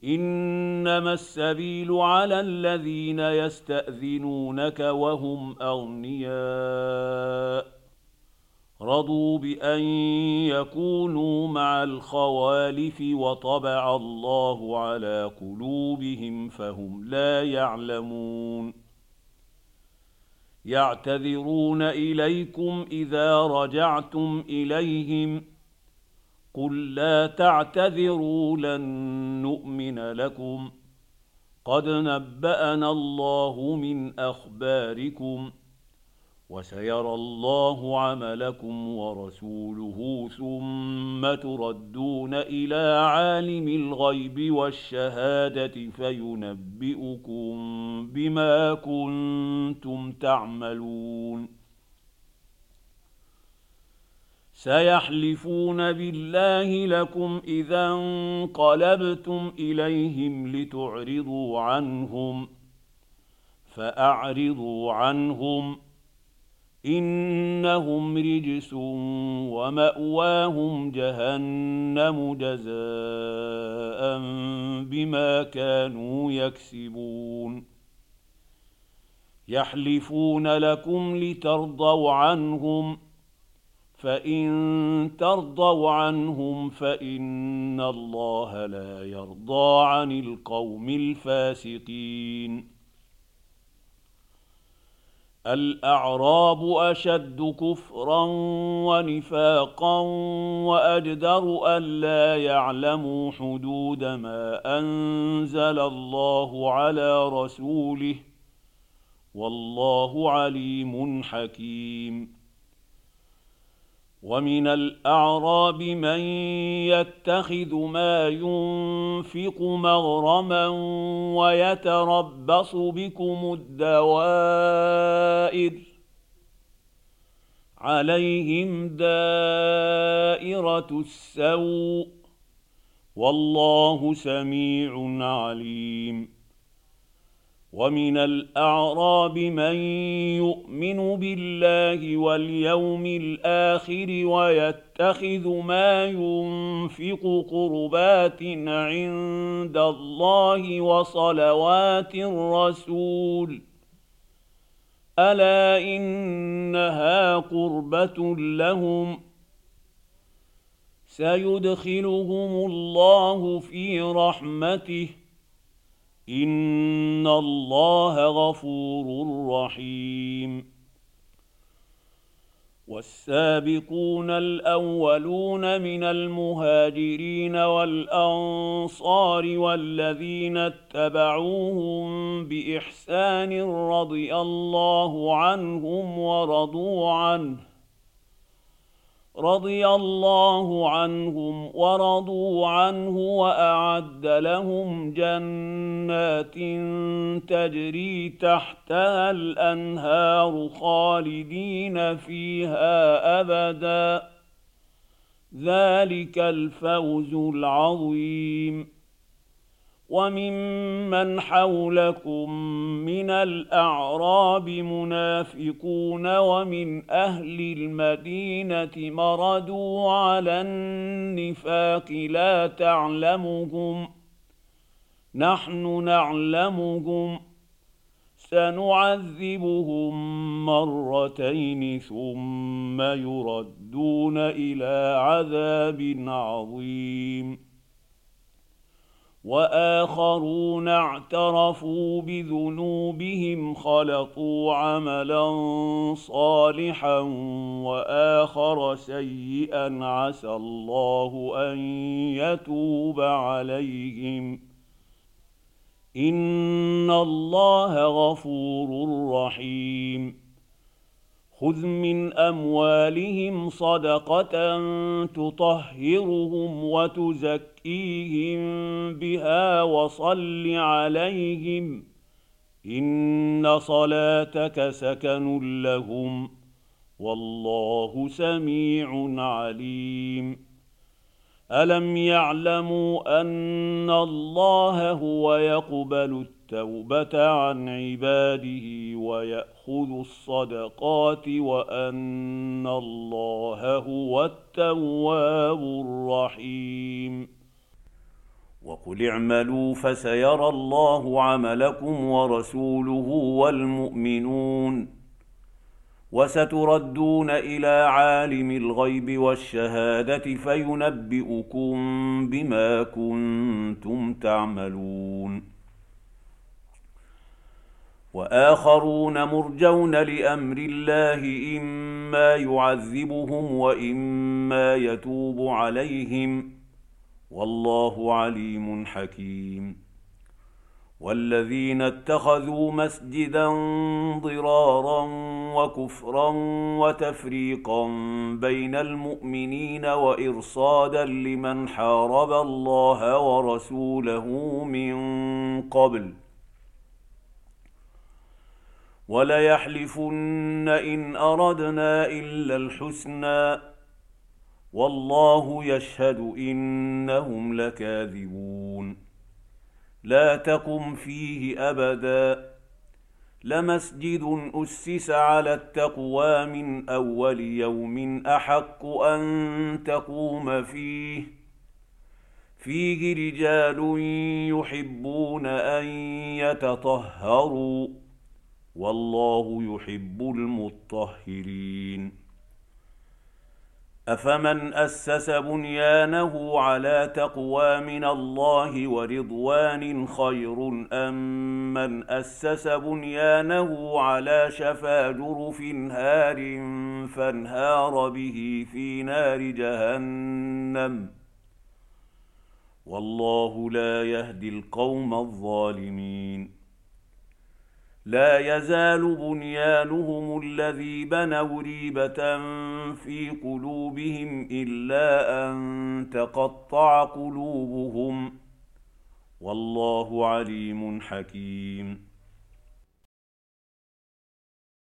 إنما السبيل على الذين يستأذنونك وهم أغنياء رضوا بأن يكونوا مع الخوالف وطبع الله على قلوبهم فهم لا يعلمون يعتذرون إليكم إذا رجعتم إليهم قل لا تعتذروا لن نؤمن لكم قد نبأنا الله من أخباركم وسيرى الله عملكم ورسوله ثم تردون إلى عالم الغيب والشهادة فينبئكم بما كنتم تعملون سيحلفون بالله لكم إذا انقلبتم إليهم لتعرضوا عنهم فأعرضوا عنهم إنهم رجس ومأواهم جهنم جزاء بما كانوا يكسبون يحلفون لكم لترضوا عنهم فإن ترضوا عنهم فإن الله لا يرضى عن القوم الفاسقين الأعراب أشد كفرا ونفاقا وأجدر ألا يعلموا حدود ما أنزل الله على رسوله والله عليم حكيم ومن الأعراب من يتخذ ما ينفق مغرما ويتربص بكم الدوائر عليهم دائرة السوء والله سميع عليم ومن الأعراب من يؤمن بالله واليوم الآخر ويتخذ ما ينفق قربات عند الله وصلوات الرسول ألا إنها قربة لهم سيدخلهم الله في رحمته إن الله غفور رحيم والسابقون الأولون من المهاجرين والأنصار والذين اتبعوهم بإحسان رضي الله عنهم ورضوا عنه وأعد لهم جنات تجري تحتها الأنهار خالدين فيها أبدا ذلك الفوز العظيم وممن حولكم من الأعراب منافقون ومن أهل المدينة مردوا على النفاق لا تعلمهم نحن نعلمهم سنعذبهم مرتين ثم يردون إلى عذاب عظيم وآخرون اعترفوا بذنوبهم خلطوا عملا صالحا وآخر سيئا عسى الله أن يتوب عليهم إن الله غفور رحيم خذ من أموالهم صدقة تطهرهم وتزكيهم بها وصل عليهم إن صلاتك سكن لهم والله سميع عليم ألم يعلموا أن الله هو يقبل التوبة عن عباده ويأخذ الصدقات وأن الله هو التواب الرحيم وقل اعملوا فسيرى الله عملكم ورسوله والمؤمنون وستردون إلى عالم الغيب والشهادة فينبئكم بما كنتم تعملون. وآخرون مرجون لأمر الله إما يعذبهم وإما يتوب عليهم والله عليم حكيم. والذين اتخذوا مسجدا ضرارا وكفرا وتفريقا بين المؤمنين وإرصادا لمن حارب الله ورسوله من قبل وليحلفن إن أردنا إلا الحسنى والله يشهد إنهم لكاذبون. لا تقم فيه أبدا لمسجد أسس على التقوى من أول يوم أحق أن تقوم فيه رجال يحبون أن يتطهروا والله يحب المطهرين. أفمن أسس بنيانه على تقوى من الله ورضوان خير أم من أسس بنيانه على شفا جرف هار فانهار به في نار جهنم والله لا يهدي القوم الظالمين. لا يزال بنيانهم الذي بنوا ريبة في قلوبهم إلا أن تقطع قلوبهم والله عليم حكيم.